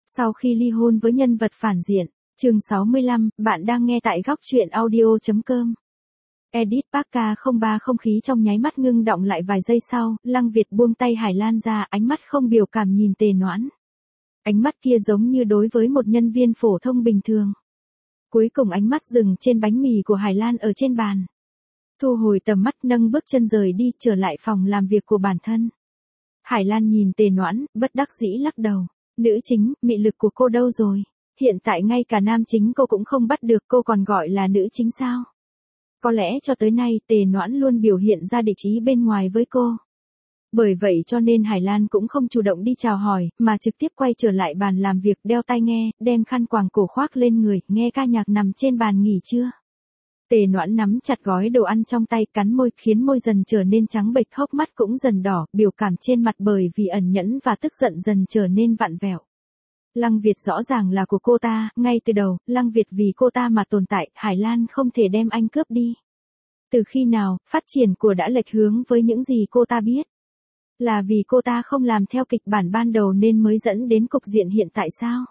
Sau khi ly hôn với nhân vật phản diện, chương 65, bạn đang nghe tại góc truyện audio.com. Edit Park 03 không khí trong nháy mắt ngưng đọng lại vài giây sau, Lăng Việt buông tay Hải Lan ra, ánh mắt không biểu cảm nhìn Tề Noãn. Ánh mắt kia giống như đối với một nhân viên phổ thông bình thường. Cuối cùng ánh mắt dừng trên bánh mì của Hải Lan ở trên bàn. Thu hồi tầm mắt nâng bước chân rời đi trở lại phòng làm việc của bản thân. Hải Lan nhìn Tề Noãn, bất đắc dĩ lắc đầu. Nữ chính, mị lực của cô đâu rồi? Hiện tại ngay cả nam chính cô cũng không bắt được, cô còn gọi là nữ chính sao? Có lẽ cho tới nay Tề Noãn luôn biểu hiện ra địch ý bên ngoài với cô. Bởi vậy cho nên Hải Lan cũng không chủ động đi chào hỏi, mà trực tiếp quay trở lại bàn làm việc, đeo tai nghe, đem khăn quàng cổ khoác lên người, nghe ca nhạc nằm trên bàn nghỉ trưa. Tề Noãn nắm chặt gói đồ ăn trong tay, cắn môi, khiến môi dần trở nên trắng bệch, hốc mắt cũng dần đỏ, biểu cảm trên mặt bởi vì ẩn nhẫn và tức giận dần trở nên vặn vẹo. Lăng Việt rõ ràng là của cô ta, ngay từ đầu, Lăng Việt vì cô ta mà tồn tại, Hải Lan không thể đem anh cướp đi. Từ khi nào, phát triển của đã lệch hướng với những gì cô ta biết? Là vì cô ta không làm theo kịch bản ban đầu nên mới dẫn đến cục diện hiện tại sao?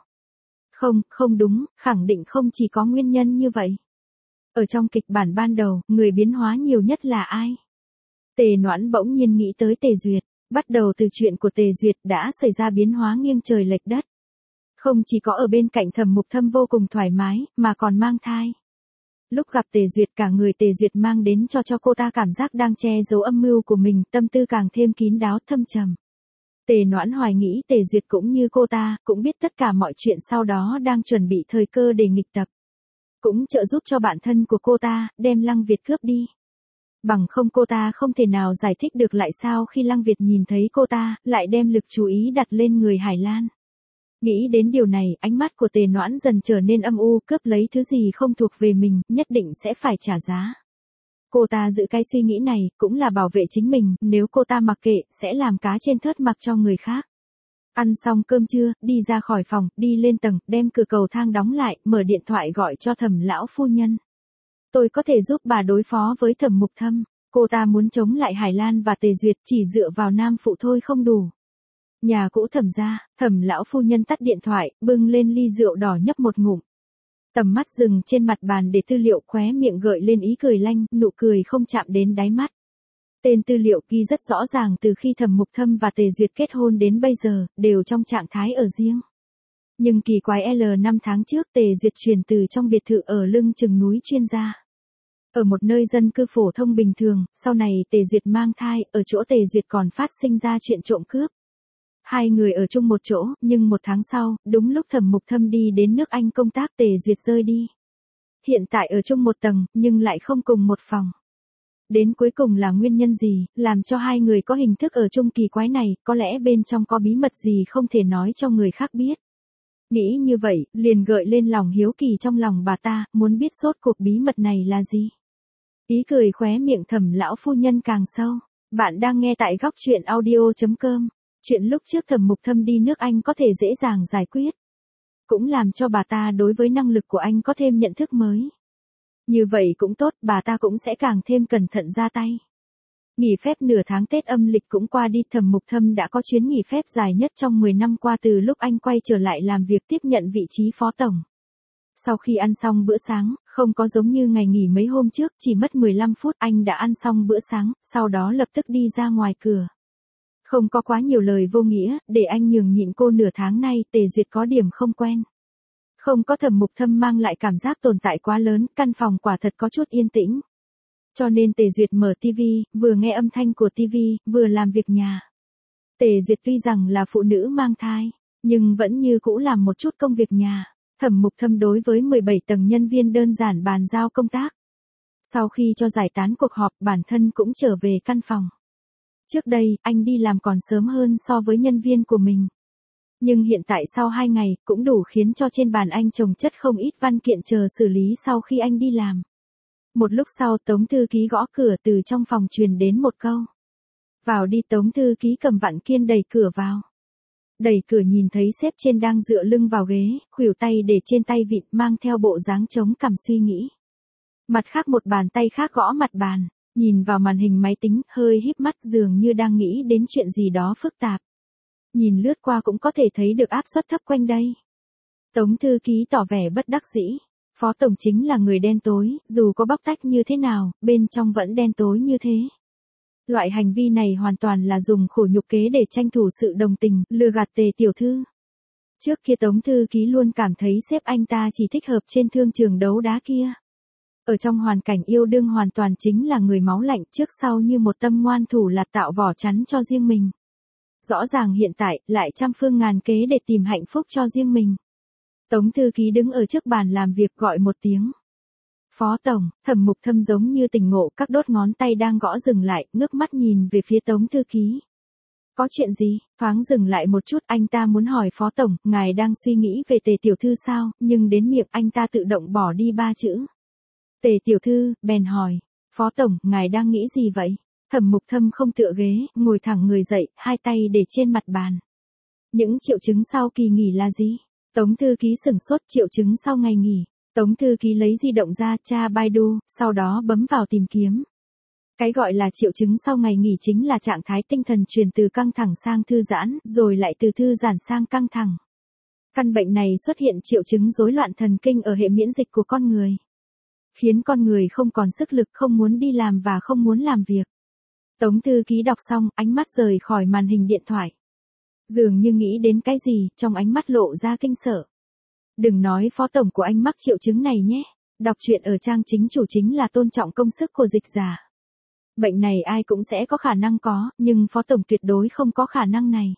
Không đúng, khẳng định không chỉ có nguyên nhân như vậy. Ở trong kịch bản ban đầu, người biến hóa nhiều nhất là ai? Tề Noãn bỗng nhiên nghĩ tới Tề Duyệt, bắt đầu từ chuyện của Tề Duyệt đã xảy ra biến hóa nghiêng trời lệch đất. Không chỉ có ở bên cạnh Thẩm Mục Thâm vô cùng thoải mái, mà còn mang thai. Lúc gặp Tề Duyệt, cả người Tề Duyệt mang đến cho cô ta cảm giác đang che giấu âm mưu của mình, tâm tư càng thêm kín đáo thâm trầm. Tề Noãn hoài nghĩ Tề Duyệt cũng như cô ta, cũng biết tất cả mọi chuyện, sau đó đang chuẩn bị thời cơ để nghịch tập. Cũng trợ giúp cho bạn thân của cô ta, đem Lăng Việt cướp đi. Bằng không cô ta không thể nào giải thích được lại sao khi Lăng Việt nhìn thấy cô ta, lại đem lực chú ý đặt lên người Hải Lan. Nghĩ đến điều này, ánh mắt của Tề Noãn dần trở nên âm u, cướp lấy thứ gì không thuộc về mình, nhất định sẽ phải trả giá. Cô ta giữ cái suy nghĩ này, cũng là bảo vệ chính mình, nếu cô ta mặc kệ, sẽ làm cá trên thớt mặc cho người khác. Ăn xong cơm trưa, đi ra khỏi phòng, đi lên tầng, đem cửa cầu thang đóng lại, mở điện thoại gọi cho Thẩm lão phu nhân. Tôi có thể giúp bà đối phó với Thẩm Mục Thâm. Cô ta muốn chống lại Hải Lan và Tề Duyệt, chỉ dựa vào nam phụ thôi không đủ. Nhà cũ Thẩm gia, Thẩm lão phu nhân tắt điện thoại, bưng lên ly rượu đỏ nhấp một ngụm. Tầm mắt dừng trên mặt bàn để tư liệu, khóe miệng gợi lên ý cười lanh, nụ cười không chạm đến đáy mắt. Tên tư liệu ghi rất rõ ràng, từ khi Thẩm Mục Thâm và Tề Duyệt kết hôn đến bây giờ, đều trong trạng thái ở riêng. Nhưng kỳ quái năm tháng trước Tề Duyệt chuyển từ trong biệt thự ở lưng chừng núi chuyên gia. Ở một nơi dân cư phổ thông bình thường, sau này Tề Duyệt mang thai, ở chỗ Tề Duyệt còn phát sinh ra chuyện trộm cướp. Hai người ở chung một chỗ, nhưng một tháng sau, đúng lúc Thẩm Mục Thâm đi đến nước Anh công tác, Tề Duyệt rơi đi. Hiện tại ở chung một tầng, nhưng lại không cùng một phòng. Đến cuối cùng là nguyên nhân gì, làm cho hai người có hình thức ở chung kỳ quái này, có lẽ bên trong có bí mật gì không thể nói cho người khác biết. Nghĩ như vậy, liền gợi lên lòng hiếu kỳ trong lòng bà ta, muốn biết rốt cuộc bí mật này là gì. Ý cười khóe miệng Thẩm lão phu nhân càng sâu. Bạn đang nghe tại góc truyện audio.com. Chuyện lúc trước Thẩm Mục Thâm đi nước Anh có thể dễ dàng giải quyết. Cũng làm cho bà ta đối với năng lực của anh có thêm nhận thức mới. Như vậy cũng tốt, bà ta cũng sẽ càng thêm cẩn thận ra tay. Nghỉ phép nửa tháng Tết âm lịch cũng qua đi, Thẩm Mục Thâm đã có chuyến nghỉ phép dài nhất trong 10 năm qua từ lúc anh quay trở lại làm việc tiếp nhận vị trí phó tổng. Sau khi ăn xong bữa sáng, không có giống như ngày nghỉ mấy hôm trước, chỉ mất 15 phút anh đã ăn xong bữa sáng, sau đó lập tức đi ra ngoài cửa. Không có quá nhiều lời vô nghĩa, để anh nhường nhịn cô nửa tháng nay, Tề Duyệt có điểm không quen. Không có Thẩm Mục Thâm mang lại cảm giác tồn tại quá lớn, căn phòng quả thật có chút yên tĩnh. Cho nên Tề Duyệt mở tivi, vừa nghe âm thanh của tivi, vừa làm việc nhà. Tề Duyệt tuy rằng là phụ nữ mang thai, nhưng vẫn như cũ làm một chút công việc nhà. Thẩm Mục Thâm đối với 17 tầng nhân viên đơn giản bàn giao công tác. Sau khi cho giải tán cuộc họp, bản thân cũng trở về căn phòng. Trước đây, anh đi làm còn sớm hơn so với nhân viên của mình. Nhưng hiện tại sau 2 ngày, cũng đủ khiến cho trên bàn anh chồng chất không ít văn kiện chờ xử lý sau khi anh đi làm. Một lúc sau Tống thư ký gõ cửa, từ trong phòng truyền đến một câu. Vào đi. Tống thư ký cầm vặn kiên đẩy cửa vào. Đẩy cửa nhìn thấy sếp trên đang dựa lưng vào ghế, khuỷu tay để trên tay vịn, mang theo bộ dáng chống cằm suy nghĩ. Mặt khác một bàn tay khác gõ mặt bàn, nhìn vào màn hình máy tính, hơi híp mắt dường như đang nghĩ đến chuyện gì đó phức tạp. Nhìn lướt qua cũng có thể thấy được áp suất thấp quanh đây. Tống thư ký tỏ vẻ bất đắc dĩ. Phó tổng chính là người đen tối, dù có bóc tách như thế nào, bên trong vẫn đen tối như thế. Loại hành vi này hoàn toàn là dùng khổ nhục kế để tranh thủ sự đồng tình, lừa gạt Tề tiểu thư. Trước kia Tống thư ký luôn cảm thấy sếp anh ta chỉ thích hợp trên thương trường đấu đá kia. Ở trong hoàn cảnh yêu đương hoàn toàn chính là người máu lạnh trước sau như một tâm ngoan thủ lạt tạo vỏ chắn cho riêng mình. Rõ ràng hiện tại, lại trăm phương ngàn kế để tìm hạnh phúc cho riêng mình. Tống thư ký đứng ở trước bàn làm việc gọi một tiếng. Phó tổng, Thẩm Mục Thâm giống như tỉnh ngộ, các đốt ngón tay đang gõ dừng lại, ngước mắt nhìn về phía Tống thư ký. Có chuyện gì? Thoáng dừng lại một chút, anh ta muốn hỏi phó tổng, ngài đang suy nghĩ về Tề tiểu thư sao, nhưng đến miệng anh ta tự động bỏ đi 3 chữ. Tề tiểu thư, bèn hỏi. Phó tổng, ngài đang nghĩ gì vậy? Thẩm Mục Thâm không tựa ghế, ngồi thẳng người dậy, hai tay để trên mặt bàn. Những triệu chứng sau kỳ nghỉ là gì? Tống thư ký sửng sốt. Triệu chứng sau ngày nghỉ. Tống thư ký lấy di động ra, tra Baidu, sau đó bấm vào tìm kiếm. Cái gọi là triệu chứng sau ngày nghỉ chính là trạng thái tinh thần chuyển từ căng thẳng sang thư giãn, rồi lại từ thư giãn sang căng thẳng. Căn bệnh này xuất hiện triệu chứng rối loạn thần kinh ở hệ miễn dịch của con người, khiến con người không còn sức lực, không muốn đi làm và không muốn làm việc. Tống thư ký đọc xong, ánh mắt rời khỏi màn hình điện thoại. Dường như nghĩ đến cái gì, trong ánh mắt lộ ra kinh sợ. Đừng nói phó tổng của anh mắc triệu chứng này nhé. Đọc truyện ở trang chính chủ chính là tôn trọng công sức của dịch giả. Bệnh này ai cũng sẽ có khả năng có, nhưng phó tổng tuyệt đối không có khả năng này.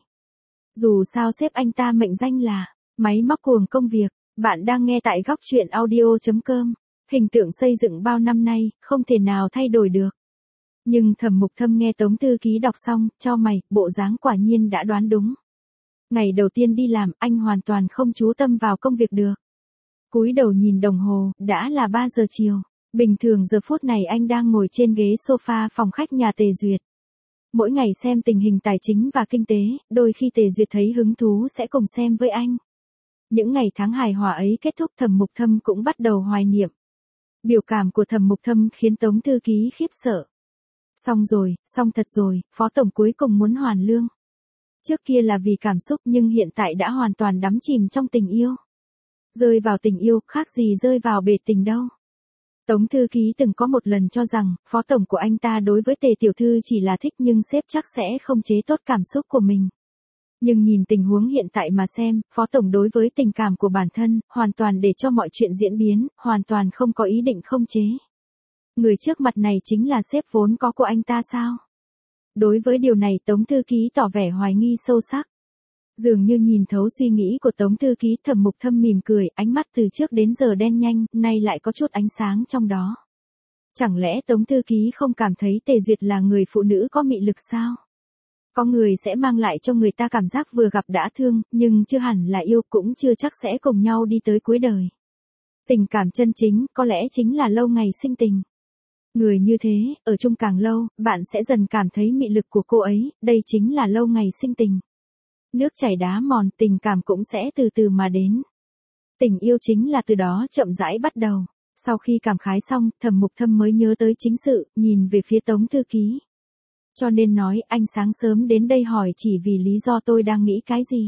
Dù sao sếp anh ta mệnh danh là máy móc cuồng công việc. Bạn đang nghe tại góc truyện audio.com. Hình tượng xây dựng bao năm nay, không thể nào thay đổi được. Nhưng Thẩm Mục Thâm nghe Tống thư ký đọc xong, chau mày, bộ dáng quả nhiên đã đoán đúng. Ngày đầu tiên đi làm, anh hoàn toàn không chú tâm vào công việc được. Cúi đầu nhìn đồng hồ, đã là 3 giờ chiều. Bình thường giờ phút này anh đang ngồi trên ghế sofa phòng khách nhà Tề Duyệt. Mỗi ngày xem tình hình tài chính và kinh tế, đôi khi Tề Duyệt thấy hứng thú sẽ cùng xem với anh. Những ngày tháng hài hòa ấy kết thúc, Thẩm Mục Thâm cũng bắt đầu hoài niệm. Biểu cảm của Thẩm Mục Thâm khiến Tống thư ký khiếp sợ. Xong rồi, xong thật rồi, phó tổng cuối cùng muốn hoàn lương. Trước kia là vì cảm xúc nhưng hiện tại đã hoàn toàn đắm chìm trong tình yêu. Rơi vào tình yêu, khác gì rơi vào bể tình đâu. Tống thư ký từng có một lần cho rằng, phó tổng của anh ta đối với Tề tiểu thư chỉ là thích nhưng sếp chắc sẽ không chế tốt cảm xúc của mình. Nhưng nhìn tình huống hiện tại mà xem, phó tổng đối với tình cảm của bản thân, hoàn toàn để cho mọi chuyện diễn biến, hoàn toàn không có ý định không chế. Người trước mặt này chính là sếp vốn có của anh ta sao? Đối với điều này Tống thư ký tỏ vẻ hoài nghi sâu sắc. Dường như nhìn thấu suy nghĩ của Tống thư ký, Thẩm Mục Thâm mỉm cười, ánh mắt từ trước đến giờ đen nhanh, nay lại có chút ánh sáng trong đó. Chẳng lẽ Tống thư ký không cảm thấy Tề Duyệt là người phụ nữ có mị lực sao? Có người sẽ mang lại cho người ta cảm giác vừa gặp đã thương, nhưng chưa hẳn là yêu, cũng chưa chắc sẽ cùng nhau đi tới cuối đời. Tình cảm chân chính, có lẽ chính là lâu ngày sinh tình. Người như thế, ở chung càng lâu, bạn sẽ dần cảm thấy mị lực của cô ấy, đây chính là lâu ngày sinh tình. Nước chảy đá mòn, tình cảm cũng sẽ từ từ mà đến. Tình yêu chính là từ đó chậm rãi bắt đầu. Sau khi cảm khái xong, Thẩm Mục Thâm mới nhớ tới chính sự, nhìn về phía Tống thư ký. Cho nên nói, anh sáng sớm đến đây hỏi chỉ vì lý do tôi đang nghĩ cái gì.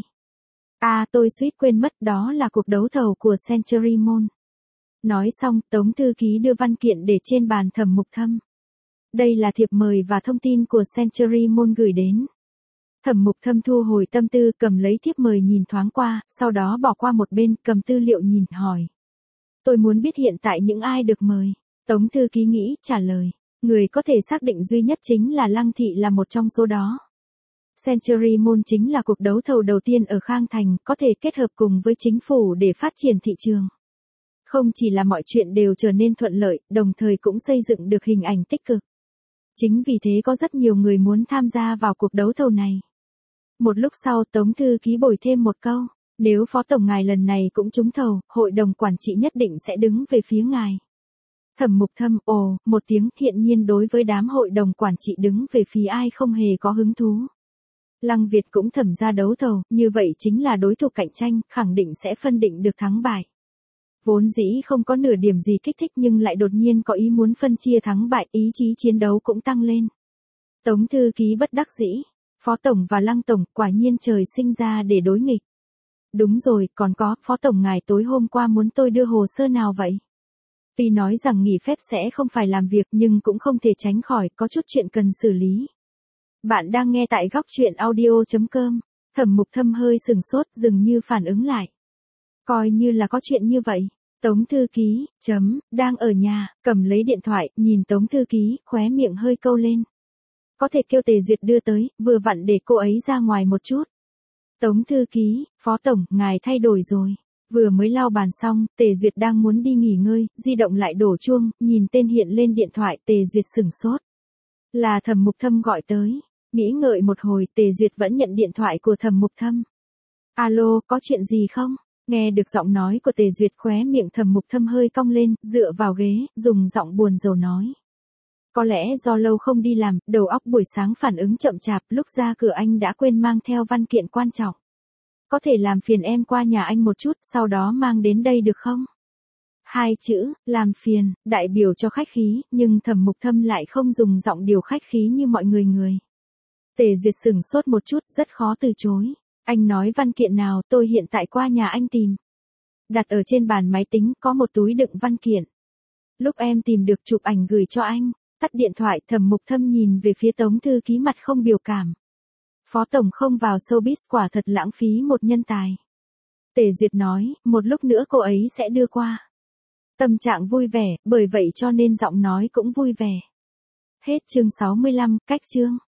À, tôi suýt quên mất, đó là cuộc đấu thầu của Century Mall. Nói xong, Tống thư ký đưa văn kiện để trên bàn Thẩm Mục Thâm. Đây là thiệp mời và thông tin của Century Mall gửi đến. Thẩm Mục Thâm thu hồi tâm tư, cầm lấy thiệp mời nhìn thoáng qua, sau đó bỏ qua một bên, cầm tư liệu nhìn, hỏi. Tôi muốn biết hiện tại những ai được mời. Tống thư ký nghĩ, trả lời. Người có thể xác định duy nhất chính là Lăng Thị là một trong số đó. Century Mall chính là cuộc đấu thầu đầu tiên ở Khang Thành, có thể kết hợp cùng với chính phủ để phát triển thị trường. Không chỉ là mọi chuyện đều trở nên thuận lợi, đồng thời cũng xây dựng được hình ảnh tích cực. Chính vì thế có rất nhiều người muốn tham gia vào cuộc đấu thầu này. Một lúc sau Tống thư ký bồi thêm một câu, nếu phó tổng ngài lần này cũng trúng thầu, hội đồng quản trị nhất định sẽ đứng về phía ngài. Thẩm Mục Thâm, ồ, một tiếng, hiện nhiên đối với đám hội đồng quản trị đứng về phía ai không hề có hứng thú. Lăng Việt cũng thẩm ra đấu thầu, như vậy chính là đối thủ cạnh tranh, khẳng định sẽ phân định được thắng bại. Vốn dĩ không có nửa điểm gì kích thích nhưng lại đột nhiên có ý muốn phân chia thắng bại, ý chí chiến đấu cũng tăng lên. Tống thư ký bất đắc dĩ, phó tổng và Lăng tổng quả nhiên trời sinh ra để đối nghịch. Đúng rồi, còn có, Phó Tổng ngài tối hôm qua muốn tôi đưa hồ sơ nào vậy? Tuy nói rằng nghỉ phép sẽ không phải làm việc nhưng cũng không thể tránh khỏi, có chút chuyện cần xử lý. Bạn đang nghe tại góc chuyện audio.com. Thẩm Mục Thâm hơi sừng sốt, dường như phản ứng lại. Coi như là có chuyện như vậy. Tống thư ký, đang ở nhà, cầm lấy điện thoại, nhìn Tống thư ký, khóe miệng hơi câu lên. Có thể kêu Tề Duyệt đưa tới, vừa vặn để cô ấy ra ngoài một chút. Tống thư ký, Phó Tổng, ngài thay đổi rồi. Vừa mới lau bàn xong, Tề Duyệt đang muốn đi nghỉ ngơi, di động lại đổ chuông, nhìn tên hiện lên điện thoại, Tề Duyệt sửng sốt. Là Thẩm Mục Thâm gọi tới. Nghĩ ngợi một hồi, Tề Duyệt vẫn nhận điện thoại của Thẩm Mục Thâm. Alo, có chuyện gì không? Nghe được giọng nói của Tề Duyệt, khóe miệng Thẩm Mục Thâm hơi cong lên, dựa vào ghế, dùng giọng buồn rầu nói. Có lẽ do lâu không đi làm, đầu óc buổi sáng phản ứng chậm chạp, lúc ra cửa anh đã quên mang theo văn kiện quan trọng. Có thể làm phiền em qua nhà anh một chút, sau đó mang đến đây được không? Hai chữ, làm phiền, đại biểu cho khách khí, nhưng Thẩm Mục Thâm lại không dùng giọng điều khách khí như mọi người. Tề Duyệt sửng sốt một chút, rất khó từ chối. Anh nói văn kiện nào, tôi hiện tại qua nhà anh tìm. Đặt ở trên bàn máy tính, có một túi đựng văn kiện. Lúc em tìm được chụp ảnh gửi cho anh. Tắt điện thoại, Thẩm Mục Thâm nhìn về phía Tống thư ký mặt không biểu cảm. Phó Tổng không vào showbiz quả thật lãng phí một nhân tài. Tề Duyệt nói, một lúc nữa cô ấy sẽ đưa qua. Tâm trạng vui vẻ, bởi vậy cho nên giọng nói cũng vui vẻ. Hết chương 65, cách chương.